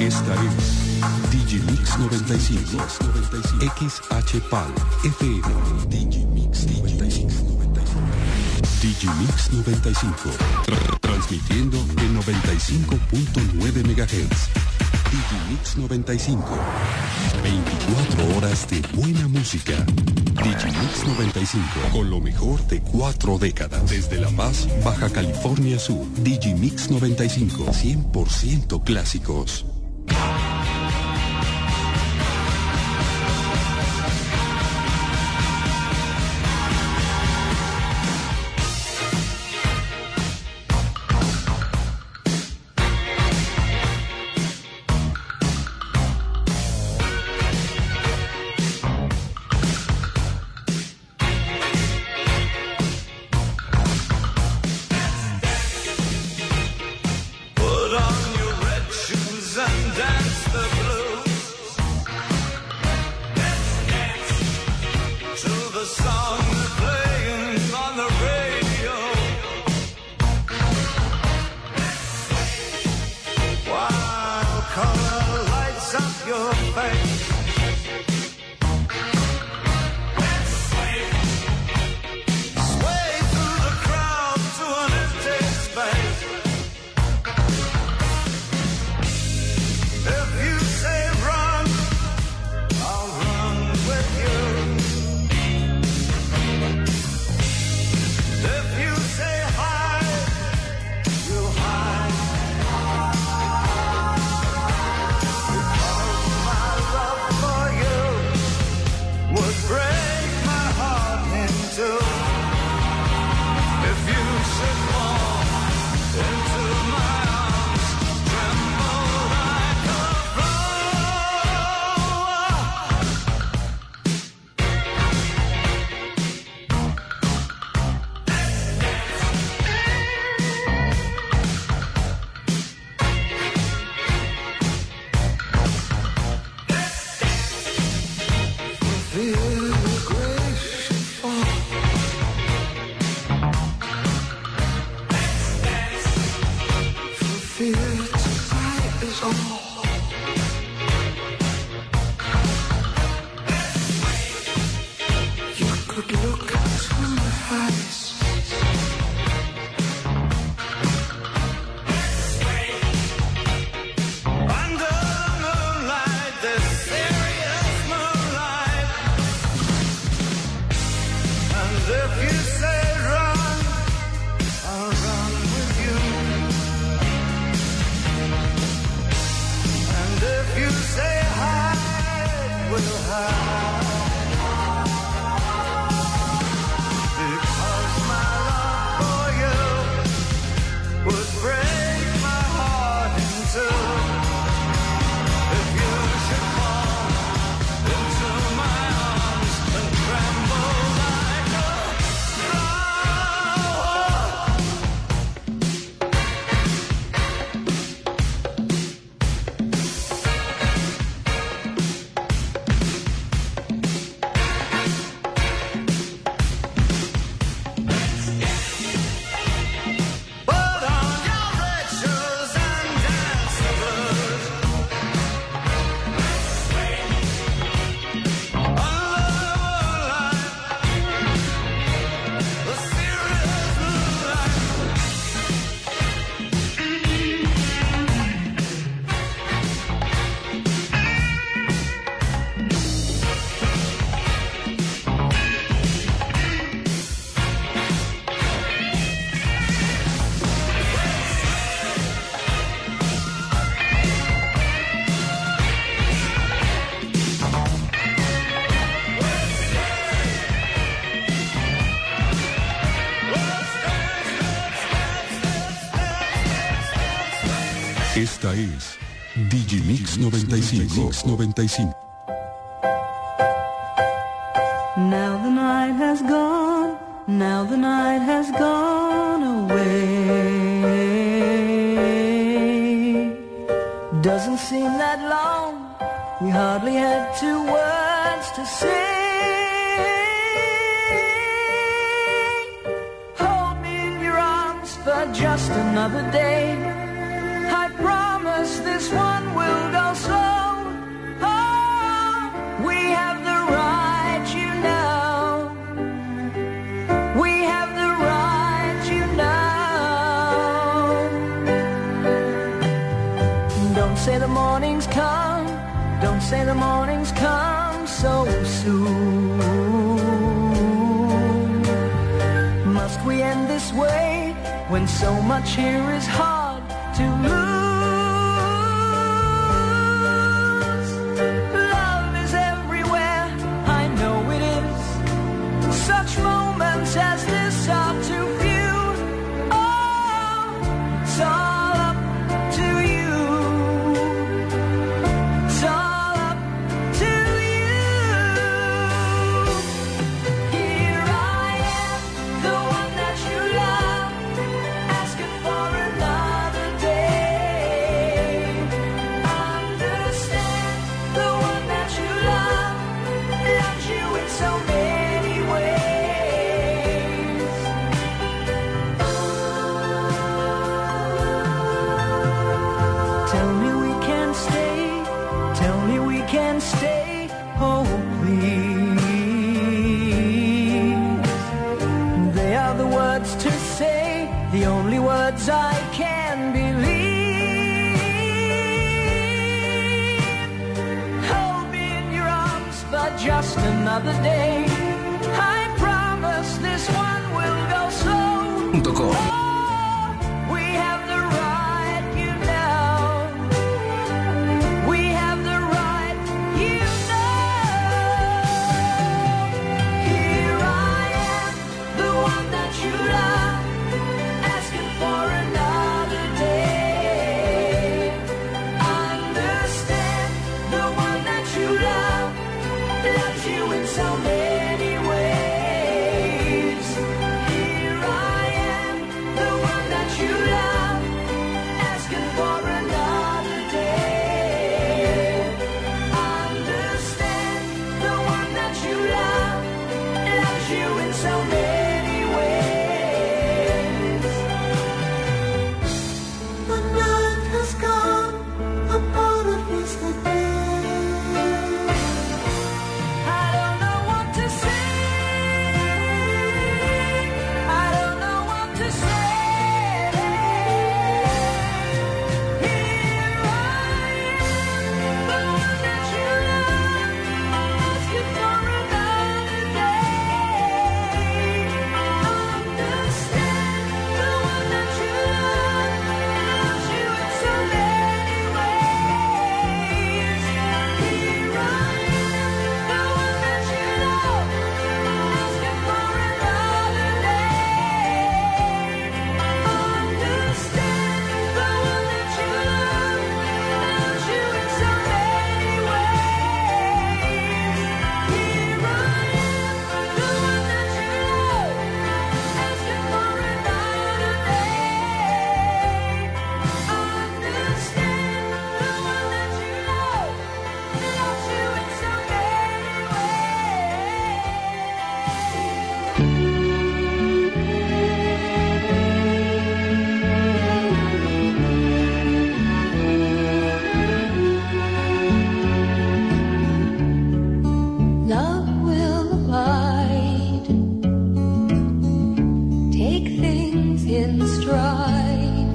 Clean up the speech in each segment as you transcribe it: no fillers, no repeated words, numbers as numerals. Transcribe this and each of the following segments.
Esta es Digimix 95, XHPAL FM, Digimix 95. Digimix 95, transmitiendo en 95.9 MHz. Digimix 95, 24 horas de buena música. Digimix 95, con lo mejor de 4 décadas. Desde La Paz, Baja California Sur. Digimix 95, 100% clásicos. Esta es Digimix 95. Now the night has gone, now the night has gone away. Doesn't seem that long, we hardly had 2 words to say. Hold me in your arms for just another day. I promise this one will go say the morning's come, don't say the morning's come so soon. Must we end this way when so much here is hard to lose? Love is everywhere, I know it is. Such moments as this are too few. Oh, it's all up to you. It's all up to you. Here I am, the one that you love, asking for another day. Understand, the one that you love loves you in so many ways. Tell me we can stay, tell me we can stay, oh please. They are the words to say, the only words I can believe. Hold me in your arms for just another day. I promise this one will go slow. .com. Oh, we have the right, you know. We have the right, you know. Here I am, the one that you love, asking for another day. Understand, the one that you love loves you in so many ways. Here I am, the one that you love, asking for another day. Understand, the one that you love loves you in so many ways. The night has gone, a part of yesterday. I don't know what to say. I don't know what to say. Here I am, the one that you love, asking for another day. Understand, the one that you love loves you in so many ways. Here I am, the one that you love, asking for another day. Understand, the one that you love loves you in so many ways. Here I am, the one that you love, asking for another day. Understand, the one that you love loves you in so many ways. Love will abide, take things in stride.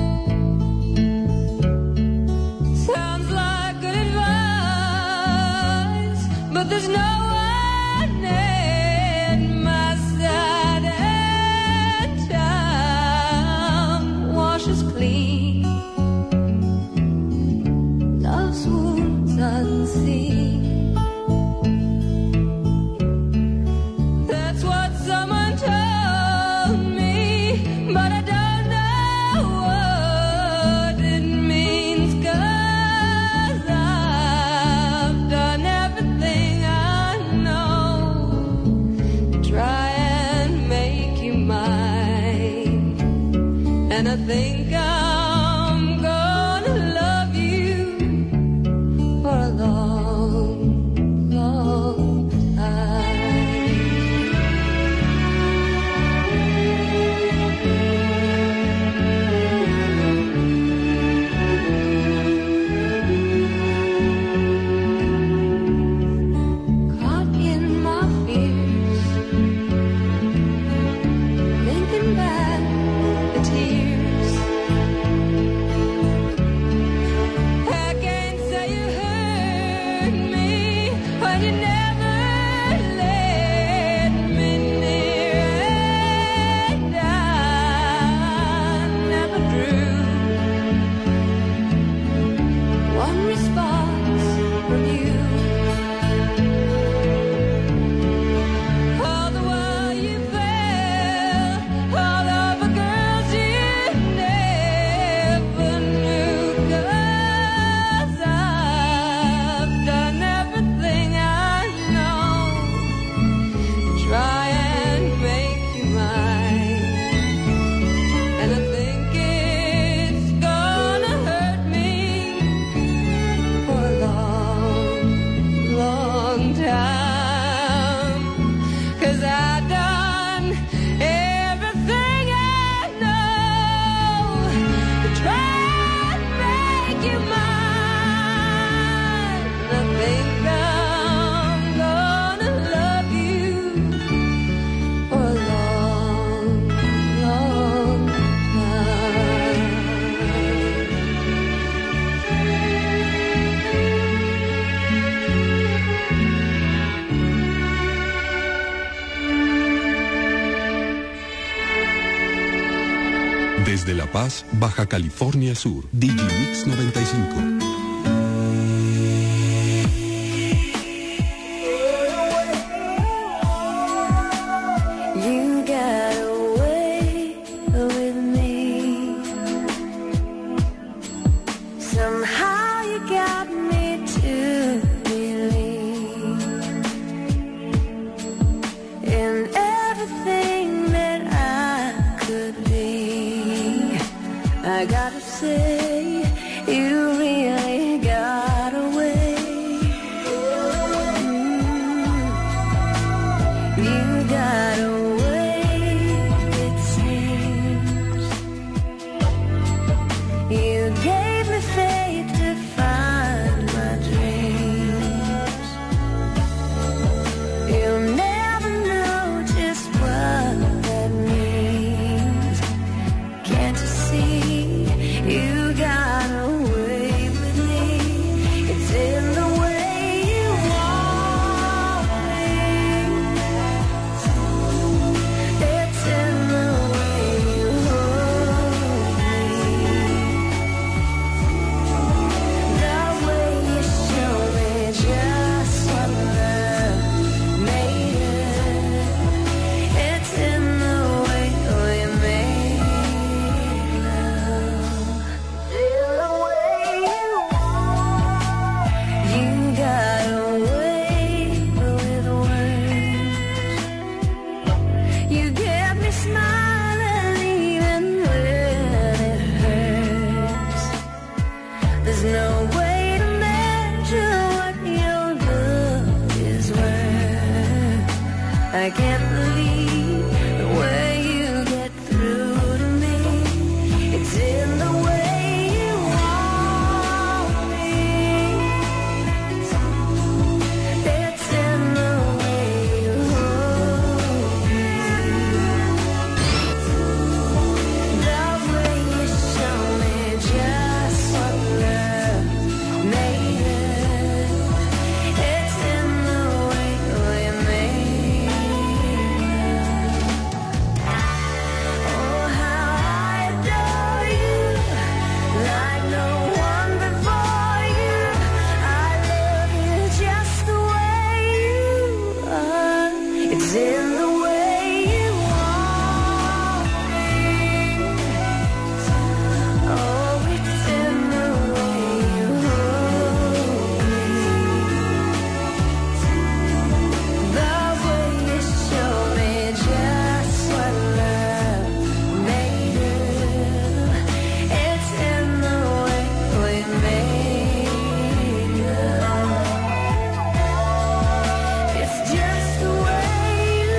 Sounds like good advice, but there's no one at my side, and time washes clean love's wounds unseen. That's what someone told me, but I don't know what it means, 'cause I've done everything I know to try and make you mine. And I think I'm gonna love you for a long you mine. I think I'm gonna love you for a long, long time. Desde La Paz, Baja California Sur, Digimix 95. You got away with me. Somehow you got me to believe in everything that I could be. I gotta say, you really got away. You got away, it seems. You gave me faith to find my dreams. You'll never know just what that means. Can't you see? You got away with me. It's in the way you want me. It's in the way you hold me. The way you show me just what love made it. It's in the way we make love. In the way you want. You got away with words. You get me smiling even when it hurts. There's no way to measure what your love is worth. I can't believe the way you get through to me. It's in the way you want me. It's in the way you hold me. The way you show me just what love made it. It's in the way we make love. Oh, how I adore you, like no one before you. I love you just the way you are. It's in the way you want me. Oh, it's in the way you hold me. The way you show me just what love made it. It's in the way we make love. It's just the way you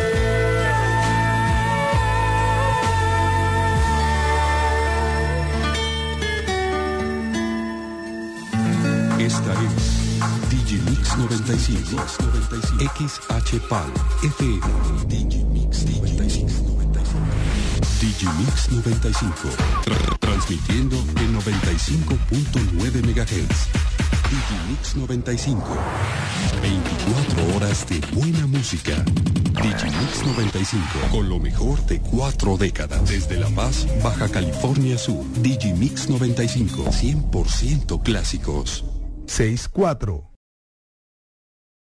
Esta es Digimix 95. XHPAL FM. Digimix 95. Digimix 95. Transmitiendo en 95.9 MHz. Digimix 95. 24 horas de buena música. Digimix 95. Con lo mejor de 4 décadas. Desde La Paz, Baja California Sur. Digimix 95. 100% clásicos. 64